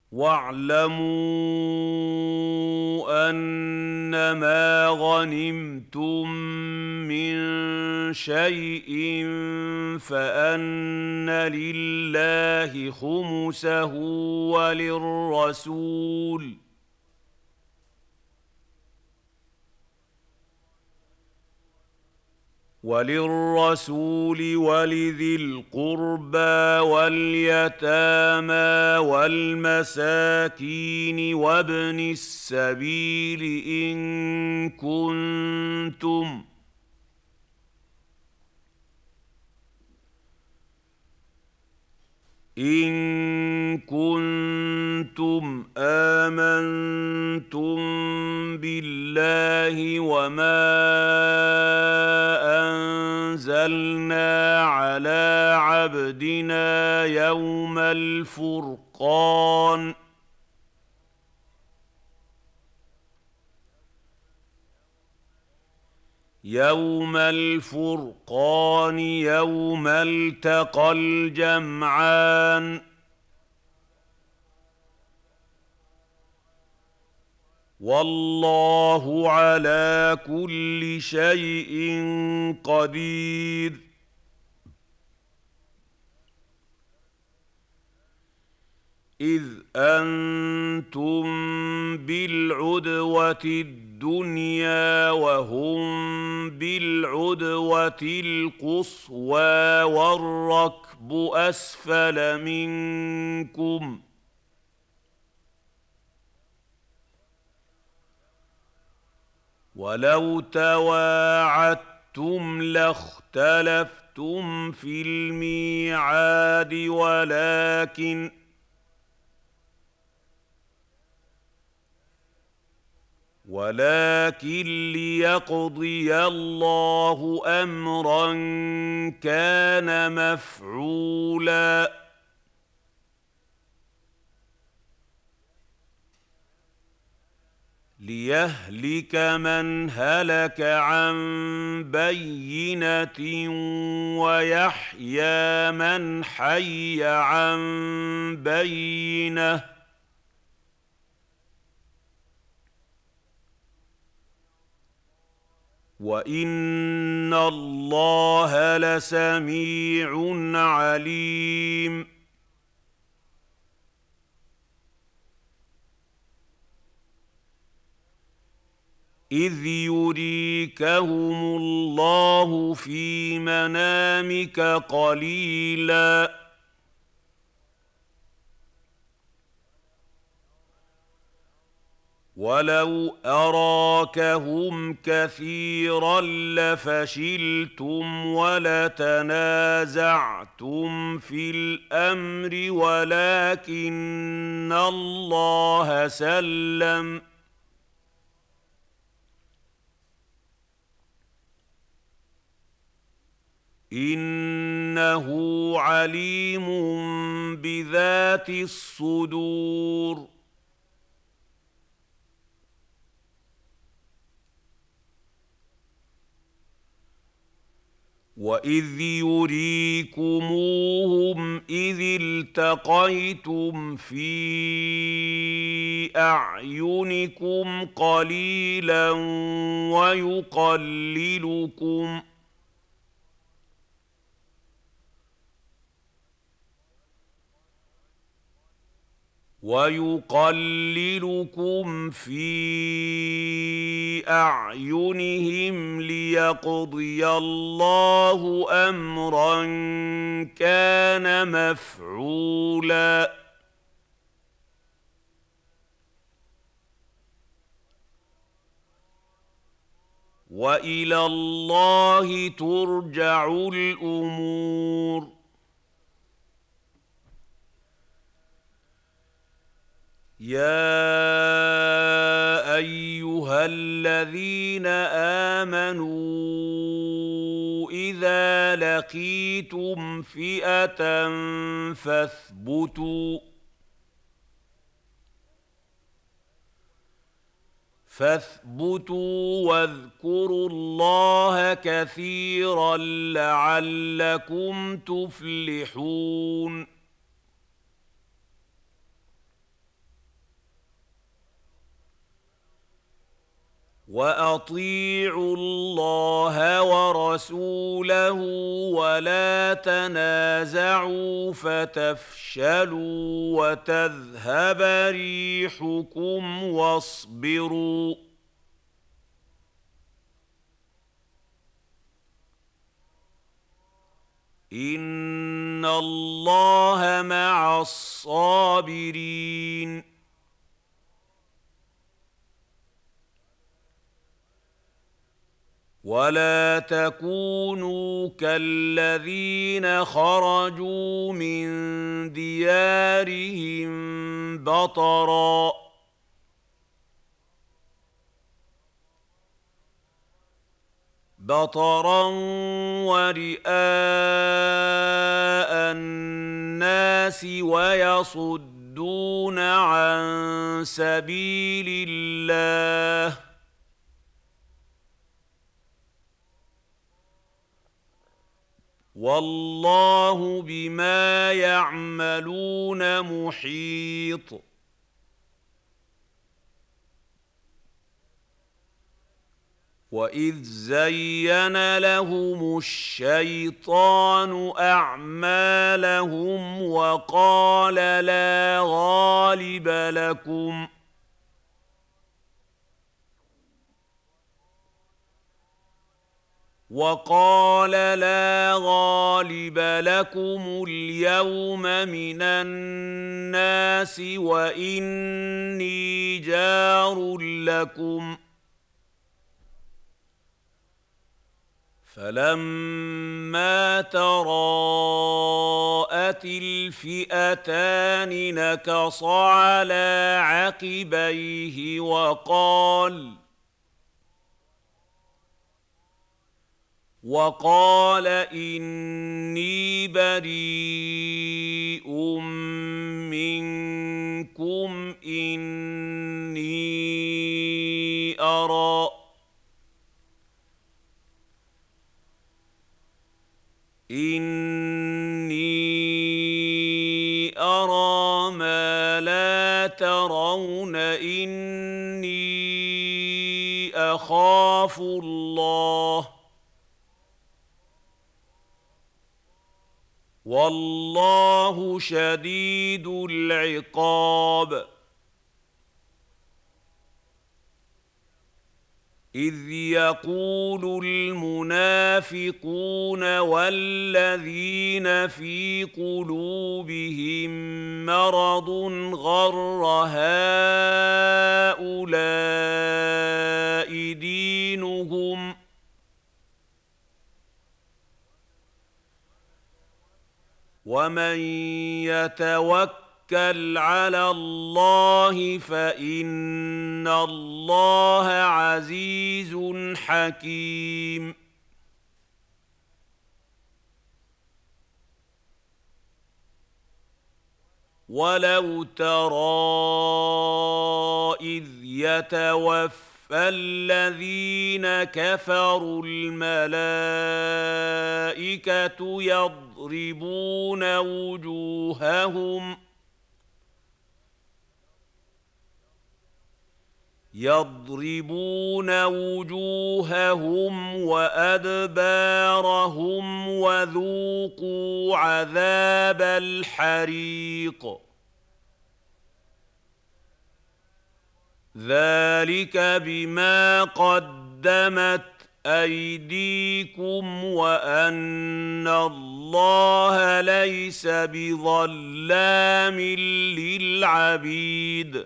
وَاعْلَمُوا أَنَّمَا غَنِمْتُم مِّن شَيْءٍ فَأَنَّ لِلَّهِ خُمُسَهُ وَلِلرَّسُولِ وَلِذِي الْقُرْبَىٰ وَالْيَتَامَىٰ وَالْمَسَاكِينِ وَابْنِ السَّبِيلِ إِن كُنتُمْ آمَنتُم بِاللَّهِ وَمَا أَنزَلْنَا عَلَىٰ عَبْدِنَا يَوْمَ الْفُرْقَانِ يَوْمَ الْتَقَى الْجَمْعَانِ ۗ وَاللَّهُ عَلَىٰ كُلِّ شَيْءٍ قَدِيرٌ إِذْ أَنتُم بِالْعُدْوَةِ الدُّنْيَا وَهُم بِالْعُدْوَةِ الْقُصْوَىٰ وَالرَّكْبُ أَسْفَلَ مِنكُمْ ۚ وَلَوْ تَوَاعَدتُّمْ لَاخْتَلَفْتُمْ فِي الْمِيعَادِ وَلَٰكِن لِّيَقْضِيَ اللَّهُ أَمْرًا كَانَ مَفْعُولًا لِيَهْلِكَ مَنْ هَلَكَ عَن بَيِّنَةٍ وَيَحْيَىٰ مَنْ حَيَّ عَن بَيِّنَةٍ ۗ وَإِنَّ اللَّهَ لَسَمِيعٌ عَلِيمٌ إِذْ يُرِيكَهُمُ اللَّهُ فِي مَنَامِكَ قَلِيلًا وَلَوْ أَرَاكَهُمْ كَثِيرًا لَّفَشِلْتُمْ وَلَتَنَازَعْتُمْ فِي الْأَمْرِ وَلَٰكِنَّ اللَّهَ سَلَّمَ ۗ إِنَّهُ عَلِيمٌ بِذَاتِ الصُّدُورِ وَإِذْ يُرِيكُمُوهُمْ إِذِ الْتَقَيْتُمْ فِي أَعْيُنِكُمْ قَلِيلًا وَيُقَلِّلُكُمْ فِي أَعْيُنِهِمْ لِيَقْضِيَ اللَّهُ أَمْرًا كَانَ مَفْعُولًا وَإِلَى اللَّهِ تُرْجَعُ الْأُمُورُ يَا أَيُّهَا الَّذِينَ آمَنُوا إِذَا لَقِيتُمْ فِئَةً فَاثْبُتُوا وَاذْكُرُوا اللَّهَ كَثِيرًا لَّعَلَّكُمْ تُفْلِحُونَ وأطيعوا الله ورسوله ولا تنازعوا فتفشلوا وتذهب ريحكم واصبروا إن الله مع الصابرين ولا تكونوا كالذين خرجوا من ديارهم بطرا ورئاء الناس ويصدون عن سبيل الله والله بما يعملون محيط وإذ زين لهم الشيطان أعمالهم وقال لا غالب لكم اليوم من الناس وإني جار لكم فلما تراءت الفئتان نكص على عقبيه وقال إني بريء منكم إني أرى ما لا ترون إني أخاف الله والله شديد العقاب إذ يقول المنافقون والذين في قلوبهم مرض غر هؤلاء دينهم ومن يتوكل على الله فإن الله عزيز حكيم ولو ترى إذ يتوفى الذين كفروا الملائكة يضربون وجوههم وأدبارهم وذوقوا عذاب الحريق ذلك بما قدمت أيديكم وأن الله ليس بظلام للعبيد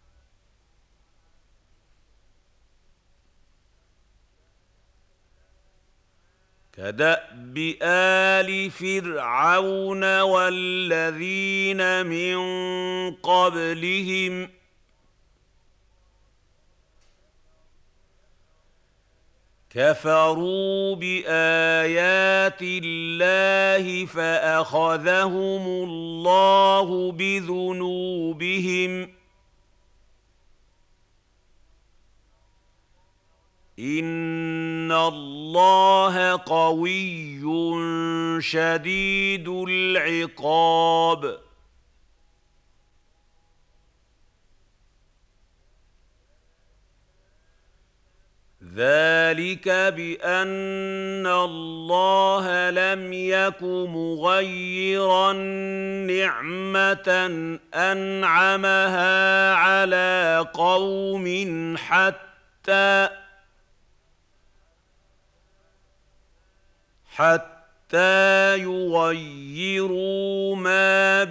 كدأب آل فرعون والذين من قبلهم كفروا بآيات الله فأخذهم الله بذنوبهم إن الله قوي شديد العقاب ذلك بأن الله لم يك مغيرا نعمة أنعمها على قوم حتى يغيروا ما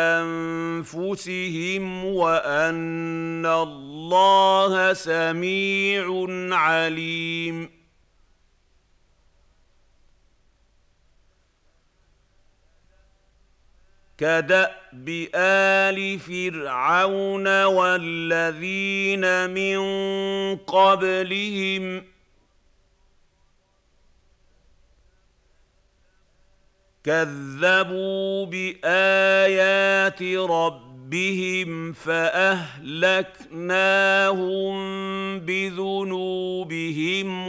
بأنفسهم وأن الله سميع عليم. كدأب آل فرعون والذين من قبلهم كذبوا بآيات ربهم فأهلكناهم بذنوبهم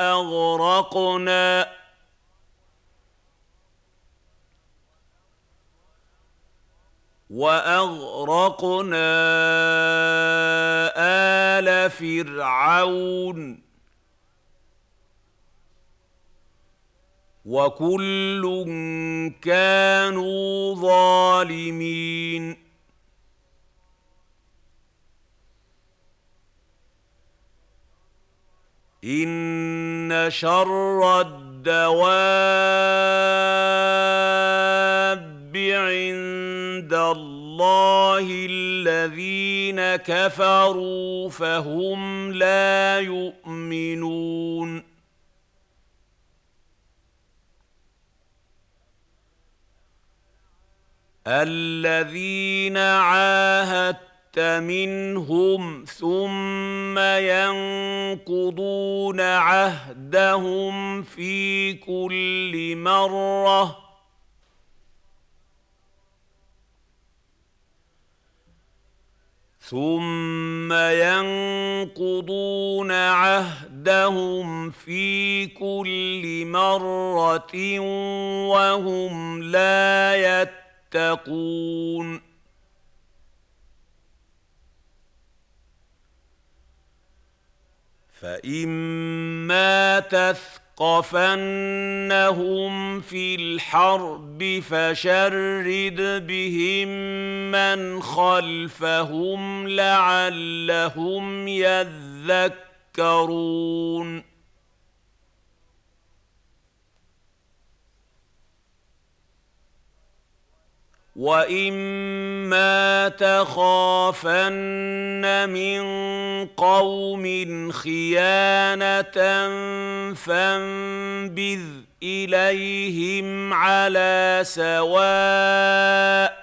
وأغرقنا آل فرعون وكل كانوا ظالمين. إن شر الدواب عند الله الذين كفروا فهم لا يؤمنون. الذين عاهدت منهم ثم ينقضون عهدهم في كل مرة وهم لا يتقون. فإما تثقفنهم في الحرب فشرد بهم من خلفهم لعلهم يذكرون. وإما تخافن من قوم خيانة فانبذ إليهم على سواء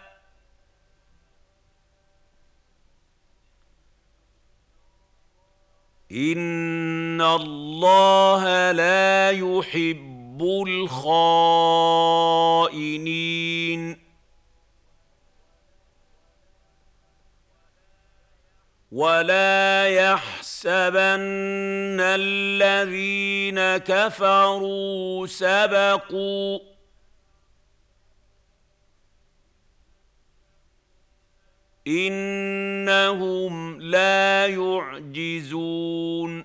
إن الله لا يحب الخائنين. ولا يحسبن الذين كفروا سبقوا إنهم لا يعجزون.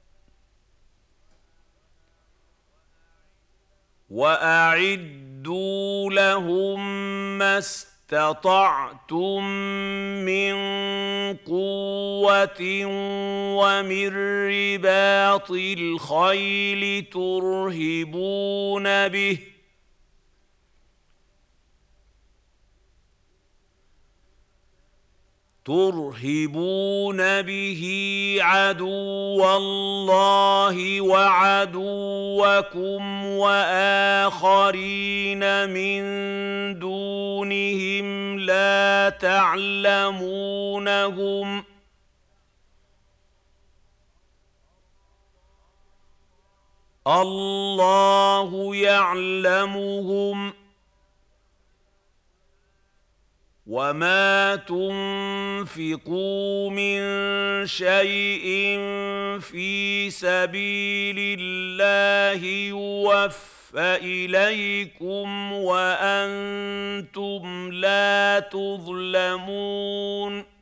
وأعدوا لهم ما استطعتم من قوة ومن رباط الخيل ترهبون به عدو الله وعدوكم وآخرين من دونهم لا تعلمونهم الله يعلمهم. وما تنفقوا من شيء في سبيل الله يوفى إليكم وأنتم لا تظلمون.